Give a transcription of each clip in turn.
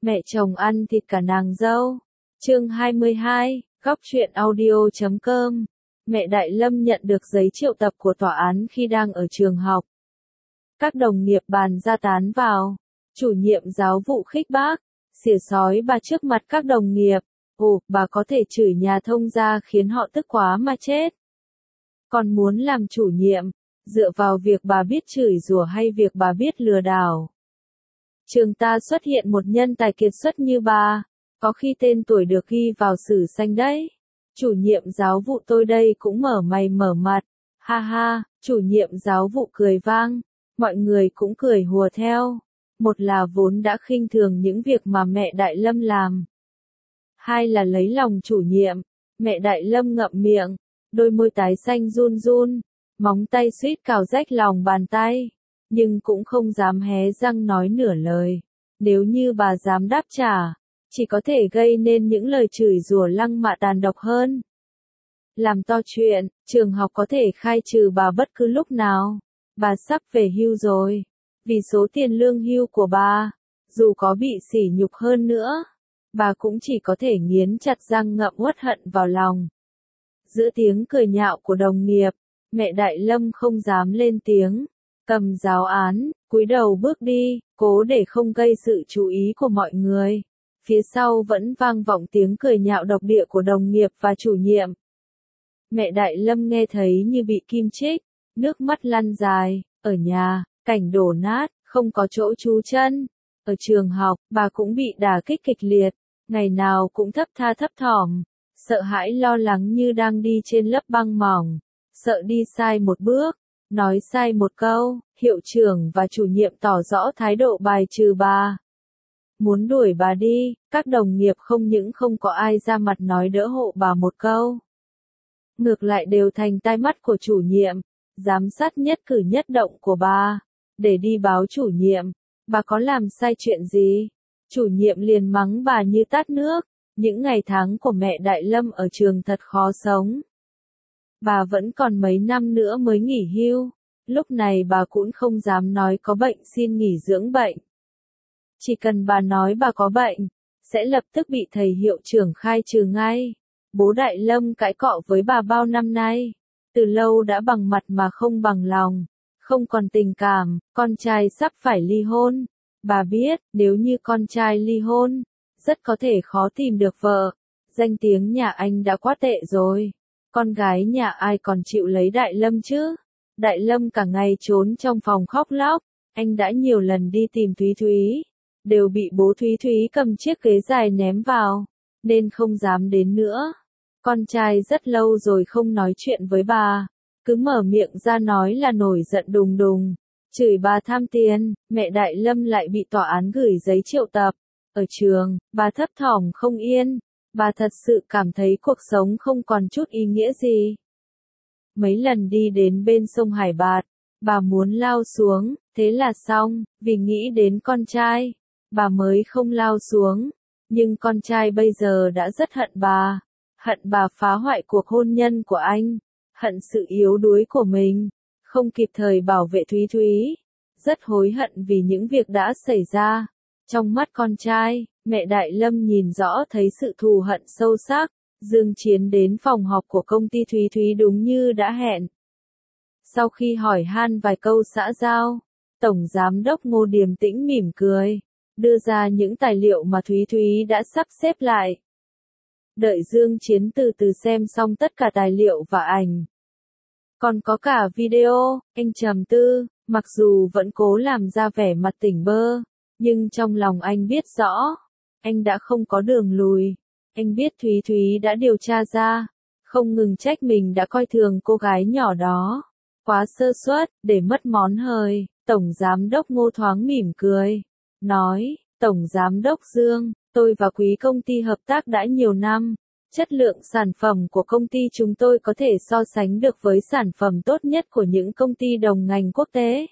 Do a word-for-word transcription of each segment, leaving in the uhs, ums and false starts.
Mẹ chồng ăn thịt cả nàng dâu. Chương hai mươi hai, góc truyện audio chấm com. Mẹ Đại Lâm nhận được giấy triệu tập của tòa án khi đang ở trường học. Các đồng nghiệp bàn ra tán vào. Chủ nhiệm giáo vụ khích bác, xỉa sói bà trước mặt các đồng nghiệp. Ồ, bà có thể chửi nhà thông gia khiến họ tức quá mà chết. Còn muốn làm chủ nhiệm, dựa vào việc bà biết chửi rủa hay việc bà biết lừa đảo. Trường ta xuất hiện một nhân tài kiệt xuất như bà, có khi tên tuổi được ghi vào sử sách đấy. Chủ nhiệm giáo vụ tôi đây cũng mở mày mở mặt, ha ha, chủ nhiệm giáo vụ cười vang, mọi người cũng cười hùa theo. Một là vốn đã khinh thường những việc mà mẹ Đại Lâm làm. Hai là lấy lòng chủ nhiệm, mẹ Đại Lâm ngậm miệng, đôi môi tái xanh run run, móng tay suýt cào rách lòng bàn tay, nhưng cũng không dám hé răng nói nửa lời. Nếu như bà dám đáp trả, chỉ có thể gây nên những lời chửi rủa lăng mạ tàn độc hơn. Làm to chuyện, trường học có thể khai trừ bà bất cứ lúc nào. Bà sắp về hưu rồi. Vì số tiền lương hưu của bà, dù có bị sỉ nhục hơn nữa, bà cũng chỉ có thể nghiến chặt răng ngậm uất hận vào lòng. Giữa tiếng cười nhạo của đồng nghiệp, mẹ Đại Lâm không dám lên tiếng, cầm giáo án, cúi đầu bước đi, cố để không gây sự chú ý của mọi người. Phía sau vẫn vang vọng tiếng cười nhạo độc địa của đồng nghiệp và chủ nhiệm. Mẹ Đại Lâm nghe thấy như bị kim chích, nước mắt lăn dài. Ở nhà, cảnh đổ nát, không có chỗ trú chân. Ở trường học, bà cũng bị đả kích kịch liệt, ngày nào cũng thấp tha thấp thỏm, sợ hãi lo lắng như đang đi trên lớp băng mỏng, sợ đi sai một bước, nói sai một câu, hiệu trưởng và chủ nhiệm tỏ rõ thái độ bài trừ bà. Muốn đuổi bà đi, các đồng nghiệp không những không có ai ra mặt nói đỡ hộ bà một câu. Ngược lại đều thành tai mắt của chủ nhiệm, giám sát nhất cử nhất động của bà, để đi báo chủ nhiệm, bà có làm sai chuyện gì? Chủ nhiệm liền mắng bà như tát nước, những ngày tháng của mẹ Đại Lâm ở trường thật khó sống. Bà vẫn còn mấy năm nữa mới nghỉ hưu, lúc này bà cũng không dám nói có bệnh xin nghỉ dưỡng bệnh. Chỉ cần bà nói bà có bệnh, sẽ lập tức bị thầy hiệu trưởng khai trừ ngay. Bố Đại Lâm cãi cọ với bà bao năm nay, từ lâu đã bằng mặt mà không bằng lòng, không còn tình cảm, con trai sắp phải ly hôn. Bà biết, nếu như con trai ly hôn, rất có thể khó tìm được vợ, danh tiếng nhà anh đã quá tệ rồi. Con gái nhà ai còn chịu lấy Đại Lâm chứ? Đại Lâm cả ngày trốn trong phòng khóc lóc, anh đã nhiều lần đi tìm Thúy Thúy, đều bị bố Thúy Thúy cầm chiếc ghế dài ném vào, nên không dám đến nữa. Con trai rất lâu rồi không nói chuyện với bà, cứ mở miệng ra nói là nổi giận đùng đùng, chửi bà tham tiền. Mẹ Đại Lâm lại bị tòa án gửi giấy triệu tập. Ở trường, bà thấp thỏm không yên, bà thật sự cảm thấy cuộc sống không còn chút ý nghĩa gì. Mấy lần đi đến bên sông Hải Bạt, bà muốn lao xuống, thế là xong, vì nghĩ đến con trai, bà mới không lao xuống, nhưng con trai bây giờ đã rất hận bà. Hận bà phá hoại cuộc hôn nhân của anh, hận sự yếu đuối của mình, không kịp thời bảo vệ Thúy Thúy, rất hối hận vì những việc đã xảy ra. Trong mắt con trai, mẹ Đại Lâm nhìn rõ thấy sự thù hận sâu sắc. Dương Chiến đến phòng họp của công ty Thúy Thúy đúng như đã hẹn. Sau khi hỏi han vài câu xã giao, Tổng Giám đốc Ngô điềm tĩnh mỉm cười, đưa ra những tài liệu mà Thúy Thúy đã sắp xếp lại. Đợi Dương Chiến từ từ xem xong tất cả tài liệu và ảnh. Còn có cả video, anh trầm tư, mặc dù vẫn cố làm ra vẻ mặt tỉnh bơ, nhưng trong lòng anh biết rõ, anh đã không có đường lùi. Anh biết Thúy Thúy đã điều tra ra, không ngừng trách mình đã coi thường cô gái nhỏ đó. Quá sơ suất, để mất món hời. Tổng Giám đốc Ngô thoáng mỉm cười, nói, Tổng Giám đốc Dương, tôi và quý công ty hợp tác đã nhiều năm, chất lượng sản phẩm của công ty chúng tôi có thể so sánh được với sản phẩm tốt nhất của những công ty đồng ngành quốc tế.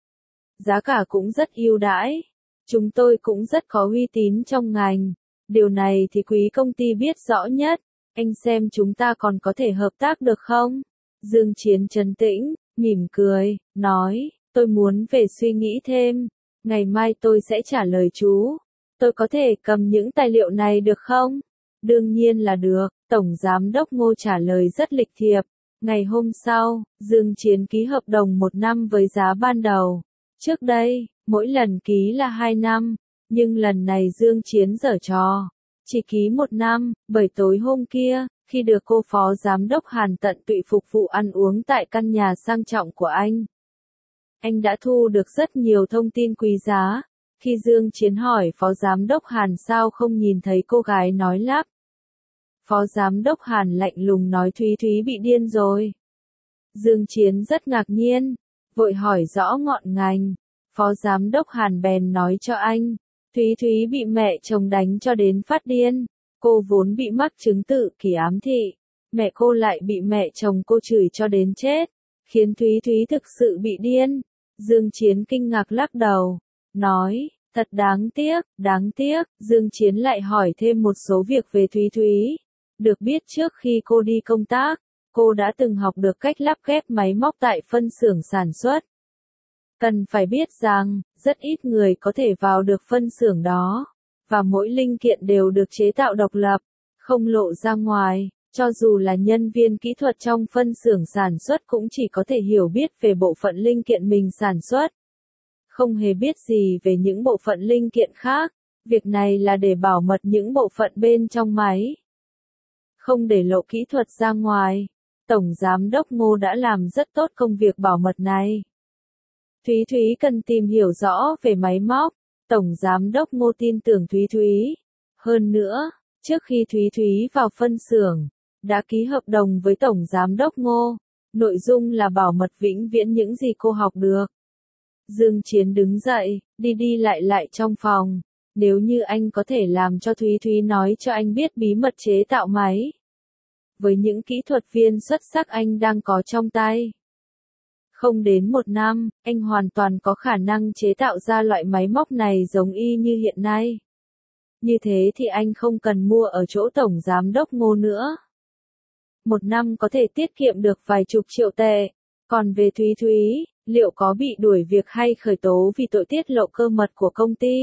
Giá cả cũng rất ưu đãi, chúng tôi cũng rất có uy tín trong ngành, điều này thì quý công ty biết rõ nhất, anh xem chúng ta còn có thể hợp tác được không? Dương Chiến trấn tĩnh, mỉm cười, nói, tôi muốn về suy nghĩ thêm, ngày mai tôi sẽ trả lời chú. tôi có thể cầm những tài liệu này được không? Đương nhiên là được, Tổng Giám đốc Ngô trả lời rất lịch thiệp. Ngày hôm sau, Dương Chiến ký hợp đồng một năm với giá ban đầu. Trước đây, mỗi lần ký là hai năm, nhưng lần này Dương Chiến giở trò. Chỉ ký một năm, bởi tối hôm kia, khi được cô Phó Giám đốc Hàn tận tụy phục vụ ăn uống tại căn nhà sang trọng của anh. Anh đã thu được rất nhiều thông tin quý giá. Khi Dương Chiến hỏi Phó Giám đốc Hàn sao không nhìn thấy cô gái nói lắp. Phó Giám đốc Hàn lạnh lùng nói Thúy Thúy bị điên rồi. Dương Chiến rất ngạc nhiên, vội hỏi rõ ngọn ngành. Phó Giám đốc Hàn bèn nói cho anh, Thúy Thúy bị mẹ chồng đánh cho đến phát điên. Cô vốn bị mắc chứng tự kỷ ám thị, mẹ cô lại bị mẹ chồng cô chửi cho đến chết, khiến Thúy Thúy thực sự bị điên. Dương Chiến kinh ngạc lắc đầu, nói, thật đáng tiếc, đáng tiếc. Dương Chiến lại hỏi thêm một số việc về Thúy Thúy. Được biết trước khi cô đi công tác, cô đã từng học được cách lắp ghép máy móc tại phân xưởng sản xuất. Cần phải biết rằng, rất ít người có thể vào được phân xưởng đó, và mỗi linh kiện đều được chế tạo độc lập, không lộ ra ngoài. Cho dù là nhân viên kỹ thuật trong phân xưởng sản xuất cũng chỉ có thể hiểu biết về bộ phận linh kiện mình sản xuất, không hề biết gì về những bộ phận linh kiện khác. Việc này là để bảo mật những bộ phận bên trong máy, không để lộ kỹ thuật ra ngoài. Tổng Giám đốc Ngô đã làm rất tốt công việc bảo mật này. Thúy Thúy cần tìm hiểu rõ về máy móc. Tổng Giám đốc Ngô tin tưởng Thúy Thúy. Hơn nữa, trước khi Thúy Thúy vào phân xưởng, đã ký hợp đồng với Tổng Giám đốc Ngô. Nội dung là bảo mật vĩnh viễn những gì cô học được. Dương Chiến đứng dậy, đi đi lại lại trong phòng. Nếu như anh có thể làm cho Thúy Thúy nói cho anh biết bí mật chế tạo máy, với những kỹ thuật viên xuất sắc anh đang có trong tay, không đến một năm, anh hoàn toàn có khả năng chế tạo ra loại máy móc này giống y như hiện nay. Như thế thì anh không cần mua ở chỗ Tổng Giám đốc Ngô nữa. Một năm có thể tiết kiệm được vài chục triệu tệ. Còn về Thúy Thúy, liệu có bị đuổi việc hay khởi tố vì tội tiết lộ cơ mật của công ty,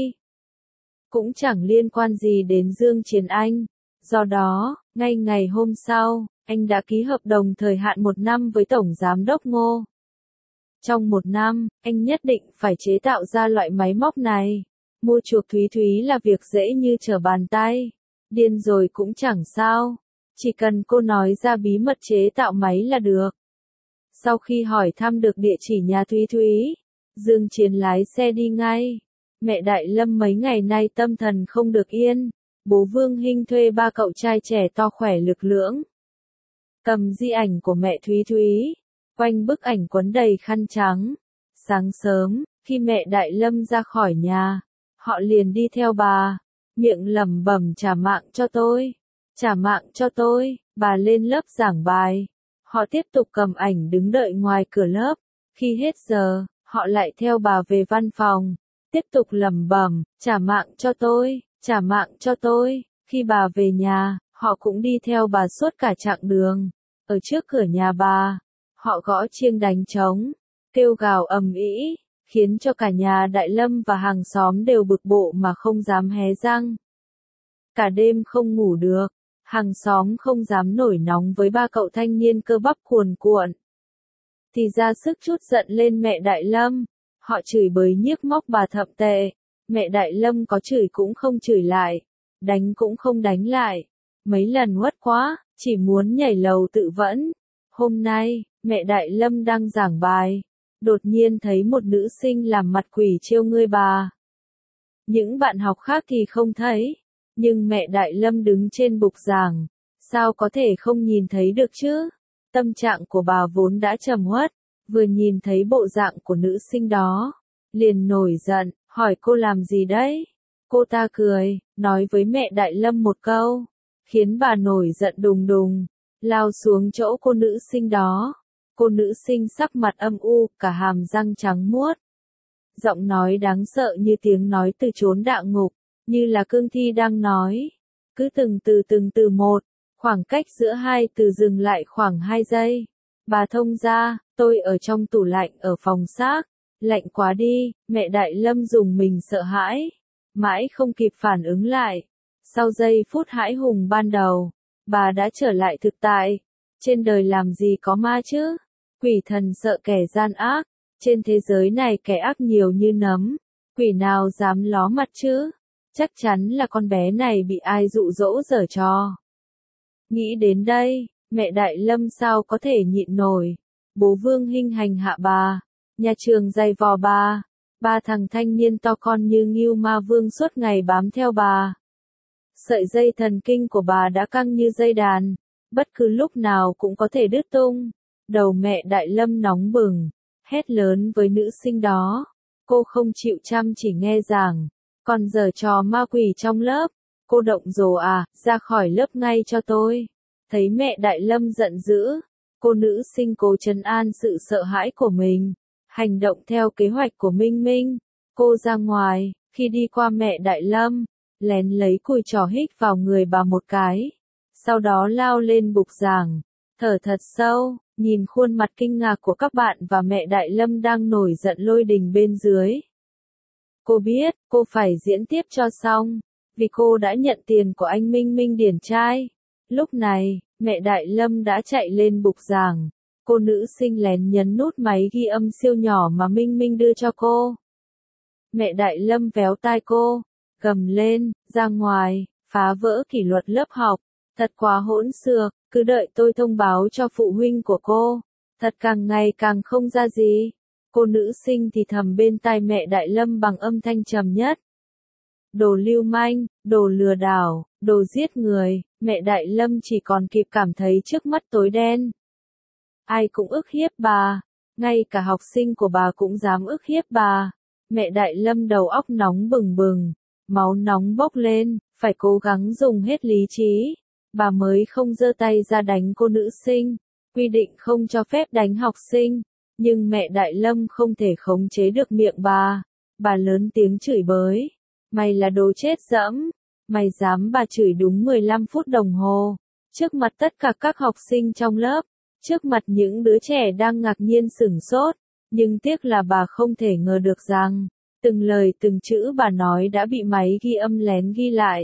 cũng chẳng liên quan gì đến Dương Chiến anh. Do đó, ngay ngày hôm sau, anh đã ký hợp đồng thời hạn một năm với Tổng Giám đốc Ngô. Trong một năm, anh nhất định phải chế tạo ra loại máy móc này. Mua chuộc Thúy Thúy là việc dễ như trở bàn tay. Điên rồi cũng chẳng sao. Chỉ cần cô nói ra bí mật chế tạo máy là được. Sau khi hỏi thăm được địa chỉ nhà Thúy Thúy, Dương Chiến lái xe đi ngay. Mẹ Đại Lâm mấy ngày nay tâm thần không được yên. Bố Vương Hinh thuê ba cậu trai trẻ to khỏe lực lưỡng, cầm di ảnh của mẹ Thúy Thúy, quanh bức ảnh quấn đầy khăn trắng. Sáng sớm, khi mẹ Đại Lâm ra khỏi nhà, họ liền đi theo bà, miệng lẩm bẩm trả mạng cho tôi, trả mạng cho tôi. Bà lên lớp giảng bài, họ tiếp tục cầm ảnh đứng đợi ngoài cửa lớp. Khi hết giờ, họ lại theo bà về văn phòng, tiếp tục lẩm bẩm, trả mạng cho tôi, trả mạng cho tôi. Khi bà về nhà, họ cũng đi theo bà suốt cả chặng đường. Ở trước cửa nhà bà, họ gõ chiêng đánh trống, kêu gào ầm ĩ, khiến cho cả nhà Đại Lâm và hàng xóm đều bực bội mà không dám hé răng. Cả đêm không ngủ được, hàng xóm không dám nổi nóng với ba cậu thanh niên cơ bắp cuồn cuộn, thì ra sức chút giận lên mẹ Đại Lâm. Họ chửi bới nhiếc móc bà thậm tệ. Mẹ Đại Lâm có chửi cũng không chửi lại, đánh cũng không đánh lại. Mấy lần uất quá, chỉ muốn nhảy lầu tự vẫn. Hôm nay, mẹ Đại Lâm đang giảng bài, đột nhiên thấy một nữ sinh làm mặt quỷ trêu ngươi bà. Những bạn học khác thì không thấy, nhưng mẹ Đại Lâm đứng trên bục giảng, sao có thể không nhìn thấy được chứ? Tâm trạng của bà vốn đã trầm uất, vừa nhìn thấy bộ dạng của nữ sinh đó, liền nổi giận, hỏi cô làm gì đấy? Cô ta cười, nói với mẹ Đại Lâm một câu, khiến bà nổi giận đùng đùng, lao xuống chỗ cô nữ sinh đó. Cô nữ sinh sắc mặt âm u, cả hàm răng trắng muốt. Giọng nói đáng sợ như tiếng nói từ chốn địa ngục, như là cương thi đang nói. Cứ từng từ từng từ một, khoảng cách giữa hai từ dừng lại khoảng hai giây. Bà thông ra, tôi ở trong tủ lạnh ở phòng xác, lạnh quá đi. Mẹ Đại Lâm dùng mình sợ hãi, mãi không kịp phản ứng lại. Sau giây phút hãi hùng ban đầu, bà đã trở lại thực tại. Trên đời làm gì có ma chứ? Quỷ thần sợ kẻ gian ác, trên thế giới này kẻ ác nhiều như nấm, quỷ nào dám ló mặt chứ? Chắc chắn là con bé này bị ai dụ dỗ giở trò. Nghĩ đến đây, mẹ Đại Lâm sao có thể nhịn nổi. Bố Vương Hinh hành hạ bà, nhà trường dày vò bà, ba thằng thanh niên to con như Ngưu Ma Vương suốt ngày bám theo bà. Sợi dây thần kinh của bà đã căng như dây đàn, bất cứ lúc nào cũng có thể đứt tung. Đầu mẹ Đại Lâm nóng bừng, hét lớn với nữ sinh đó. Cô không chịu chăm chỉ nghe giảng, còn giở trò ma quỷ trong lớp. Cô động rồ à, ra khỏi lớp ngay cho tôi. Thấy mẹ Đại Lâm giận dữ, cô nữ sinh cố trấn an sự sợ hãi của mình, hành động theo kế hoạch của Minh Minh. Cô ra ngoài, khi đi qua mẹ Đại Lâm, lén lấy cùi trò hích vào người bà một cái. Sau đó lao lên bục giảng, thở thật sâu, nhìn khuôn mặt kinh ngạc của các bạn và mẹ Đại Lâm đang nổi giận lôi đình bên dưới. Cô biết, cô phải diễn tiếp cho xong, vì cô đã nhận tiền của anh Minh Minh điển trai. Lúc này, mẹ Đại Lâm đã chạy lên bục giảng. Cô nữ sinh lén nhấn nút máy ghi âm siêu nhỏ mà Minh Minh đưa cho cô. Mẹ Đại Lâm véo tai cô, gầm lên, ra ngoài, phá vỡ kỷ luật lớp học. Thật quá hỗn xược, cứ đợi tôi thông báo cho phụ huynh của cô. Thật càng ngày càng không ra gì. Cô nữ sinh thì thầm bên tai mẹ Đại Lâm bằng âm thanh trầm nhất. Đồ lưu manh, đồ lừa đảo, đồ giết người, mẹ Đại Lâm chỉ còn kịp cảm thấy trước mắt tối đen. Ai cũng ức hiếp bà, ngay cả học sinh của bà cũng dám ức hiếp bà. Mẹ Đại Lâm đầu óc nóng bừng bừng, máu nóng bốc lên, phải cố gắng dùng hết lý trí. Bà mới không giơ tay ra đánh cô nữ sinh, quy định không cho phép đánh học sinh, nhưng mẹ Đại Lâm không thể khống chế được miệng bà. Bà lớn tiếng chửi bới, mày là đồ chết dẫm, mày dám bà chửi đúng mười lăm phút đồng hồ, trước mặt tất cả các học sinh trong lớp, trước mặt những đứa trẻ đang ngạc nhiên sửng sốt, nhưng tiếc là bà không thể ngờ được rằng, từng lời từng chữ bà nói đã bị máy ghi âm lén ghi lại.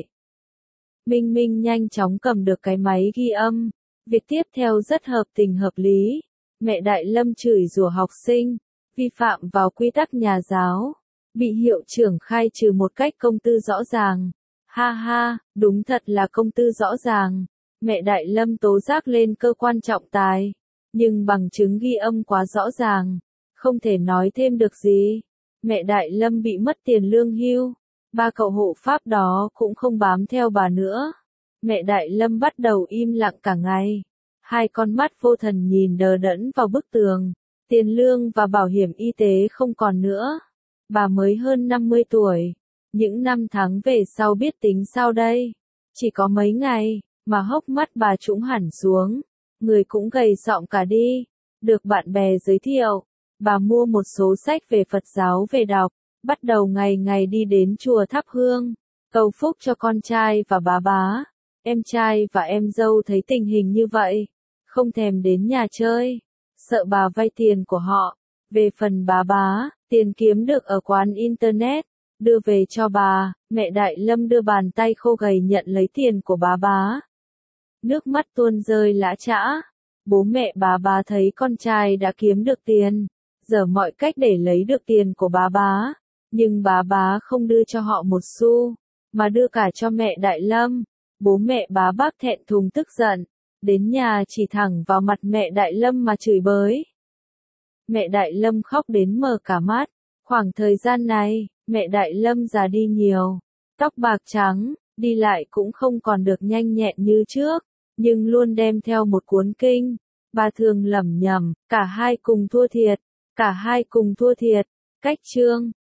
Minh Minh nhanh chóng cầm được cái máy ghi âm. Việc tiếp theo rất hợp tình hợp lý. Mẹ Đại Lâm chửi rủa học sinh, vi phạm vào quy tắc nhà giáo, bị hiệu trưởng khai trừ một cách công tư rõ ràng. Ha ha, đúng thật là công tư rõ ràng. Mẹ Đại Lâm tố giác lên cơ quan trọng tài, nhưng bằng chứng ghi âm quá rõ ràng, không thể nói thêm được gì. Mẹ Đại Lâm bị mất tiền lương hưu. Ba cậu hộ pháp đó cũng không bám theo bà nữa. Mẹ Đại Lâm bắt đầu im lặng cả ngày. Hai con mắt vô thần nhìn đờ đẫn vào bức tường. Tiền lương và bảo hiểm y tế không còn nữa. Bà mới hơn năm mươi tuổi. Những năm tháng về sau biết tính sao đây? Chỉ có mấy ngày, mà hốc mắt bà trũng hẳn xuống. Người cũng gầy sọm cả đi. Được bạn bè giới thiệu, bà mua một số sách về Phật giáo về đọc. Bắt đầu ngày ngày đi đến chùa thắp hương, cầu phúc cho con trai và bá bá. Em trai và em dâu thấy tình hình như vậy, không thèm đến nhà chơi, sợ bà vay tiền của họ. Về phần bá bá, tiền kiếm được ở quán internet, đưa về cho bà. Mẹ Đại Lâm đưa bàn tay khô gầy nhận lấy tiền của bá bá. Nước mắt tuôn rơi lã chã. Bố mẹ bá bá thấy con trai đã kiếm được tiền, giở mọi cách để lấy được tiền của bá bá. Nhưng bá bá không đưa cho họ một xu, mà đưa cả cho mẹ Đại Lâm. Bố mẹ bá bác thẹn thùng tức giận, đến nhà chỉ thẳng vào mặt mẹ Đại Lâm mà chửi bới. Mẹ Đại Lâm khóc đến mờ cả mắt. Khoảng thời gian này, mẹ Đại Lâm già đi nhiều, tóc bạc trắng, đi lại cũng không còn được nhanh nhẹn như trước, nhưng luôn đem theo một cuốn kinh. Bà thường lẩm nhẩm, cả hai cùng thua thiệt, cả hai cùng thua thiệt. Cách chương